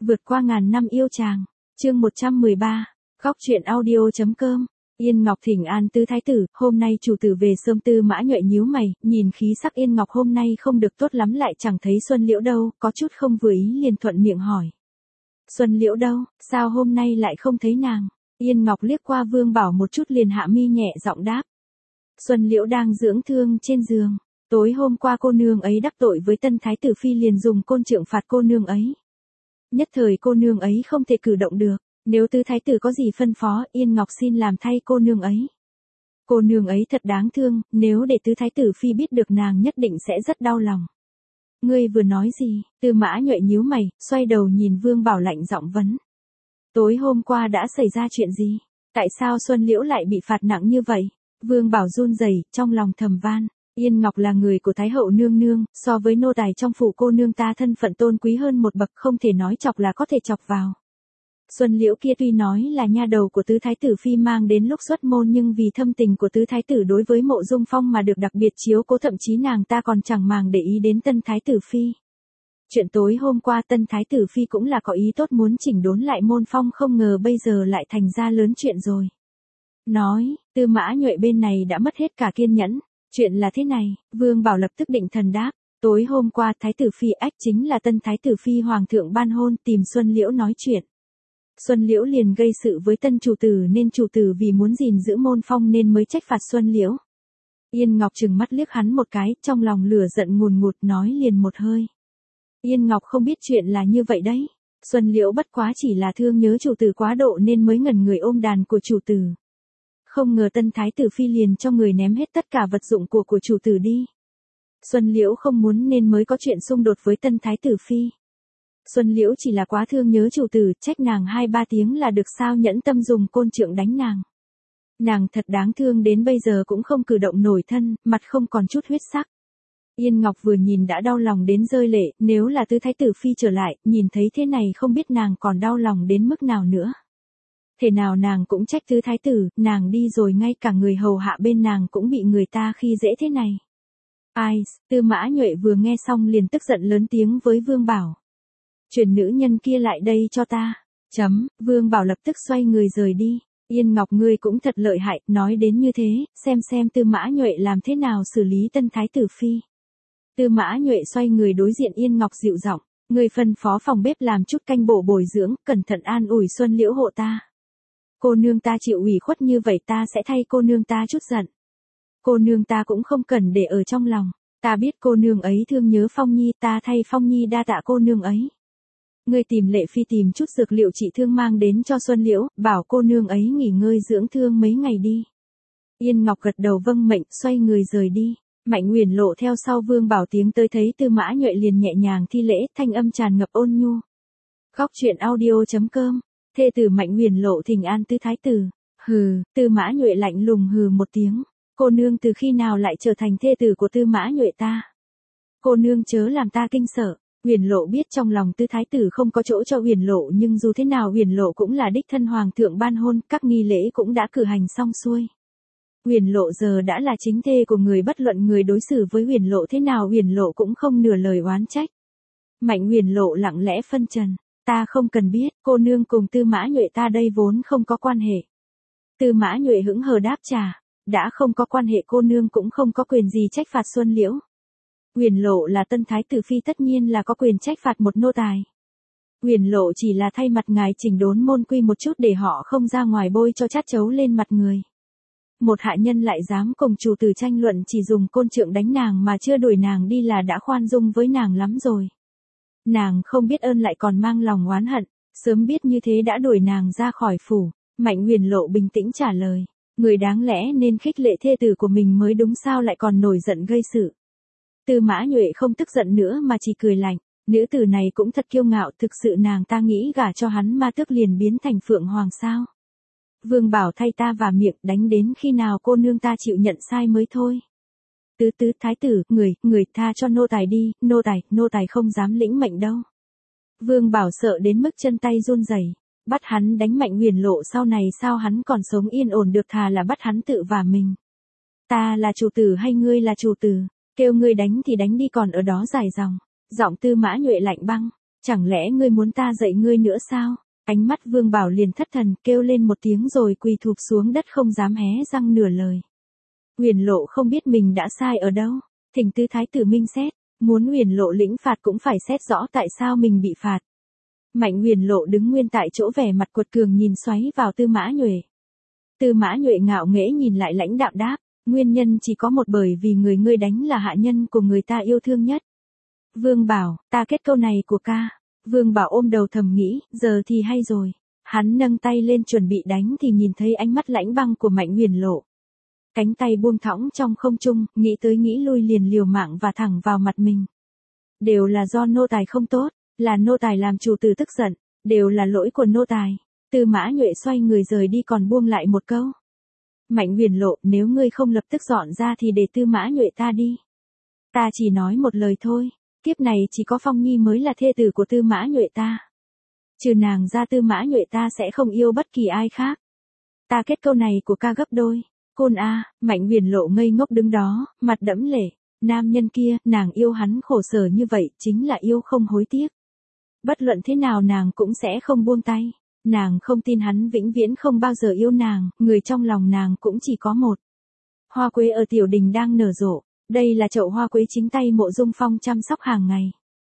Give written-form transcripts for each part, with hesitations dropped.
Vượt qua ngàn năm yêu chàng. Chương 113. Góc truyện audio.com. Yên Ngọc thỉnh an Tư thái tử, hôm nay chủ tử về sớm. Tư Mã Nhuệ nhíu mày, nhìn khí sắc Yên Ngọc hôm nay không được tốt lắm, lại chẳng thấy Xuân Liễu đâu, có chút không vừa ý liền thuận miệng hỏi. Xuân Liễu đâu, sao hôm nay lại không thấy nàng? Yên Ngọc liếc qua Vương Bảo một chút liền hạ mi nhẹ giọng đáp. Xuân Liễu đang dưỡng thương trên giường. Tối hôm qua cô nương ấy đắc tội với tân thái tử phi liền dùng côn trượng phạt cô nương ấy. Nhất thời cô nương ấy không thể cử động được, nếu Tư thái tử có gì phân phó, Yên Ngọc xin làm thay cô nương ấy. Cô nương ấy thật đáng thương, nếu để Tư thái tử phi biết được nàng nhất định sẽ rất đau lòng. Ngươi vừa nói gì? Tư Mã Nhuệ nhíu mày, xoay đầu nhìn Vương Bảo lạnh giọng vấn. Tối hôm qua đã xảy ra chuyện gì? Tại sao Xuân Liễu lại bị phạt nặng như vậy? Vương Bảo run rẩy, trong lòng thầm van. Yên Ngọc là người của Thái hậu nương nương, so với nô tài trong phủ cô nương ta thân phận tôn quý hơn một bậc, không thể nói chọc là có thể chọc vào. Xuân Liễu kia tuy nói là nha đầu của tứ thái tử phi mang đến lúc xuất môn, nhưng vì thâm tình của tứ thái tử đối với Mộ Dung Phong mà được đặc biệt chiếu cố, thậm chí nàng ta còn chẳng màng để ý đến tân thái tử phi. Chuyện tối hôm qua tân thái tử phi cũng là có ý tốt muốn chỉnh đốn lại môn phong, không ngờ bây giờ lại thành ra lớn chuyện rồi. Nói, Tư Mã Nhuệ bên này đã mất hết cả kiên nhẫn. Chuyện là thế này, Vương Bảo lập tức định thần đáp. Tối hôm qua thái tử phi ách chính là tân thái tử phi hoàng thượng ban hôn tìm Xuân Liễu nói chuyện. Xuân Liễu liền gây sự với tân chủ tử, nên chủ tử vì muốn gìn giữ môn phong nên mới trách phạt Xuân Liễu. Yên Ngọc trừng mắt liếc hắn một cái, trong lòng lửa giận ngùn ngụt, nói liền một hơi. Yên Ngọc không biết chuyện là như vậy đấy. Xuân Liễu bất quá chỉ là thương nhớ chủ tử quá độ nên mới ngẩn người ôm đàn của chủ tử. Không ngờ tân thái tử phi liền cho người ném hết tất cả vật dụng của chủ tử đi. Xuân Liễu không muốn nên mới có chuyện xung đột với tân thái tử phi. Xuân Liễu chỉ là quá thương nhớ chủ tử, trách nàng 2-3 tiếng là được sao, nhẫn tâm dùng côn trượng đánh nàng. Nàng thật đáng thương, đến bây giờ cũng không cử động nổi thân, mặt không còn chút huyết sắc. Yên Ngọc vừa nhìn đã đau lòng đến rơi lệ, nếu là tứ thái tử phi trở lại, nhìn thấy thế này không biết nàng còn đau lòng đến mức nào nữa. Thế nào nàng cũng trách tứ thái tử, nàng đi rồi ngay cả người hầu hạ bên nàng cũng bị người ta khi dễ thế này. Ai, Tư Mã Nhuệ vừa nghe xong liền tức giận lớn tiếng với Vương Bảo. Chuyển nữ nhân kia lại đây cho ta. Vương Bảo lập tức xoay người rời đi. Yên Ngọc ngươi cũng thật lợi hại, nói đến như thế, xem Tư Mã Nhuệ làm thế nào xử lý tân thái tử phi. Tư Mã Nhuệ xoay người đối diện Yên Ngọc dịu giọng, người phân phó phòng bếp làm chút canh bổ bồi dưỡng, cẩn thận an ủi Xuân Liễu hộ ta. Cô nương ta chịu ủy khuất như vậy, ta sẽ thay cô nương ta chút giận. Cô nương ta cũng không cần để ở trong lòng, ta biết cô nương ấy thương nhớ Phong Nhi, ta thay Phong Nhi đa tạ cô nương ấy. Ngươi tìm Lệ Phi tìm chút dược liệu trị thương mang đến cho Xuân Liễu, bảo cô nương ấy nghỉ ngơi dưỡng thương mấy ngày đi. Yên Ngọc gật đầu vâng mệnh, xoay người rời đi. Mạnh Uyển Lộ theo sau Vương Bảo tiến tới thấy Tư Mã Nhuệ liền nhẹ nhàng thi lễ, thanh âm tràn ngập ôn nhu. Góc truyện audio.com. Thê tử Mạnh Uyển Lộ thỉnh an tứ thái tử. Hừ, Tư Mã Nhuệ lạnh lùng hừ một tiếng. Cô nương từ khi nào lại trở thành thê tử của Tư Mã Nhuệ ta? Cô nương chớ làm ta kinh sợ. Uyển Lộ biết trong lòng tứ thái tử không có chỗ cho Uyển Lộ, nhưng dù thế nào Uyển Lộ cũng là đích thân hoàng thượng ban hôn, các nghi lễ cũng đã cử hành xong xuôi. Uyển Lộ giờ đã là chính thê của người, bất luận người đối xử với Uyển Lộ thế nào Uyển Lộ cũng không nửa lời oán trách. Mạnh Uyển Lộ lặng lẽ phân trần. Ta không cần biết, cô nương cùng Tư Mã Nhuệ ta đây vốn không có quan hệ. Tư Mã Nhuệ hững hờ đáp trả, đã không có quan hệ cô nương cũng không có quyền gì trách phạt Xuân Liễu. Uyển Lộ là tân thái tử phi tất nhiên là có quyền trách phạt một nô tài. Uyển Lộ chỉ là thay mặt ngài chỉnh đốn môn quy một chút để họ không ra ngoài bôi cho chát chấu lên mặt người. Một hạ nhân lại dám cùng chủ tử tranh luận, chỉ dùng côn trượng đánh nàng mà chưa đuổi nàng đi là đã khoan dung với nàng lắm rồi. Nàng không biết ơn lại còn mang lòng oán hận, sớm biết như thế đã đuổi nàng ra khỏi phủ. Mạnh Uyển Lộ bình tĩnh trả lời, người đáng lẽ nên khích lệ thê tử của mình mới đúng, sao lại còn nổi giận gây sự. Tư Mã Nhuệ không tức giận nữa mà chỉ cười lạnh, nữ tử này cũng thật kiêu ngạo, thực sự nàng ta nghĩ gả cho hắn ma tước liền biến thành phượng hoàng sao. Vương Bảo thay ta và miệng, đánh đến khi nào cô nương ta chịu nhận sai mới thôi. Tứ thái tử, người tha cho nô tài đi, nô tài không dám lĩnh mệnh đâu. Vương Bảo sợ đến mức chân tay run rẩy, bắt hắn đánh Mạnh Uyển Lộ sau này sao hắn còn sống yên ổn được, thà là bắt hắn tự vả mình. Ta là chủ tử hay ngươi là chủ tử, kêu ngươi đánh thì đánh đi, còn ở đó dài dòng. Giọng Tư Mã Nhuệ lạnh băng, Chẳng lẽ ngươi muốn ta dạy ngươi nữa sao? Ánh mắt Vương Bảo liền thất thần, kêu lên một tiếng rồi quỳ thụp xuống đất không dám hé răng nửa lời. Huyền Lộ không biết mình đã sai ở đâu, thỉnh Tư Thái tử minh xét, muốn Huyền Lộ lĩnh phạt cũng phải xét rõ tại sao mình bị phạt. Mạnh Huyền Lộ đứng nguyên tại chỗ vẻ mặt quật cường nhìn xoáy vào Tư Mã Nhuệ. Tư Mã Nhuệ ngạo nghễ nhìn lại lãnh đạm đáp, nguyên nhân chỉ có một, bởi vì người ngươi đánh là hạ nhân của người ta yêu thương nhất. Vương Bảo, ta kết câu này của ca. Vương Bảo ôm đầu thầm nghĩ, giờ thì hay rồi. Hắn nâng tay lên chuẩn bị đánh thì nhìn thấy ánh mắt lãnh băng của Mạnh Huyền Lộ. Cánh tay buông thõng trong không trung, nghĩ tới nghĩ lui liền liều mạng và thẳng vào mặt mình. Đều là do nô tài không tốt, là nô tài làm chủ tử tức giận, đều là lỗi của nô tài. Tư Mã Nhuệ xoay người rời đi còn buông lại một câu. Mạnh Huyền Lộ, nếu ngươi không lập tức dọn ra thì để Tư Mã Nhuệ ta đi. Ta chỉ nói một lời thôi, kiếp này chỉ có Phong Nhi mới là thê tử của Tư Mã Nhuệ ta. Trừ nàng ra Tư Mã Nhuệ ta sẽ không yêu bất kỳ ai khác. Ta kết câu này của ca gấp đôi. Côn a, Mạnh Huyền Lộ ngây ngốc đứng đó, mặt đẫm lệ. Nam nhân kia, nàng yêu hắn khổ sở như vậy, chính là yêu không hối tiếc. Bất luận thế nào nàng cũng sẽ không buông tay. Nàng không tin hắn vĩnh viễn không bao giờ yêu nàng, người trong lòng nàng cũng chỉ có một. Hoa quế ở tiểu đình đang nở rộ, đây là chậu hoa quế chính tay Mộ Dung Phong chăm sóc hàng ngày.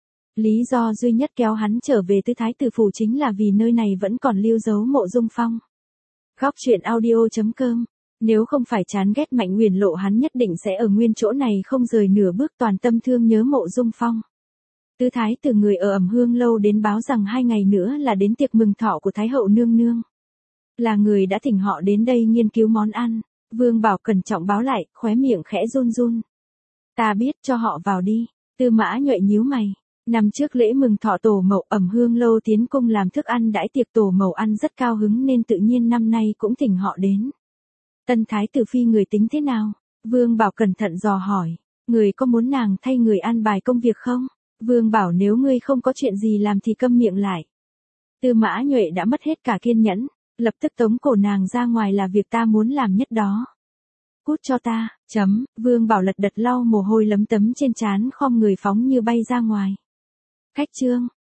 Lý do duy nhất kéo hắn trở về Tư Thái tử phủ chính là vì nơi này vẫn còn lưu dấu Mộ Dung Phong. Góc truyện audio.com. Nếu không phải chán ghét Mạnh Huyền Lộ hắn nhất định sẽ ở nguyên chỗ này không rời nửa bước, toàn tâm thương nhớ Mộ Dung Phong. Tư Thái tử người ở Ẩm Hương lâu đến báo rằng 2 ngày nữa là đến tiệc mừng thọ của Thái hậu nương nương. Là người đã thỉnh họ đến đây nghiên cứu món ăn. Vương Bảo cẩn trọng báo lại, khóe miệng khẽ run run. Ta biết, cho họ vào đi. Tư Mã Nhuệ nhíu mày. Năm trước lễ mừng thọ tổ mậu, Ẩm Hương lâu tiến cung làm thức ăn đãi tiệc tổ mậu ăn rất cao hứng nên tự nhiên năm nay cũng thỉnh họ đến. Tân Thái tử phi người tính thế nào? Vương Bảo cẩn thận dò hỏi. Người có muốn nàng thay người an bài công việc không? Vương Bảo, nếu ngươi không có chuyện gì làm thì câm miệng lại. Tư Mã Nhuệ đã mất hết cả kiên nhẫn, lập tức tống cổ nàng ra ngoài, là việc ta muốn làm nhất đó. Cút cho ta, Vương Bảo lật đật lau mồ hôi lấm tấm trên trán, khom người phóng như bay ra ngoài. Khách trương,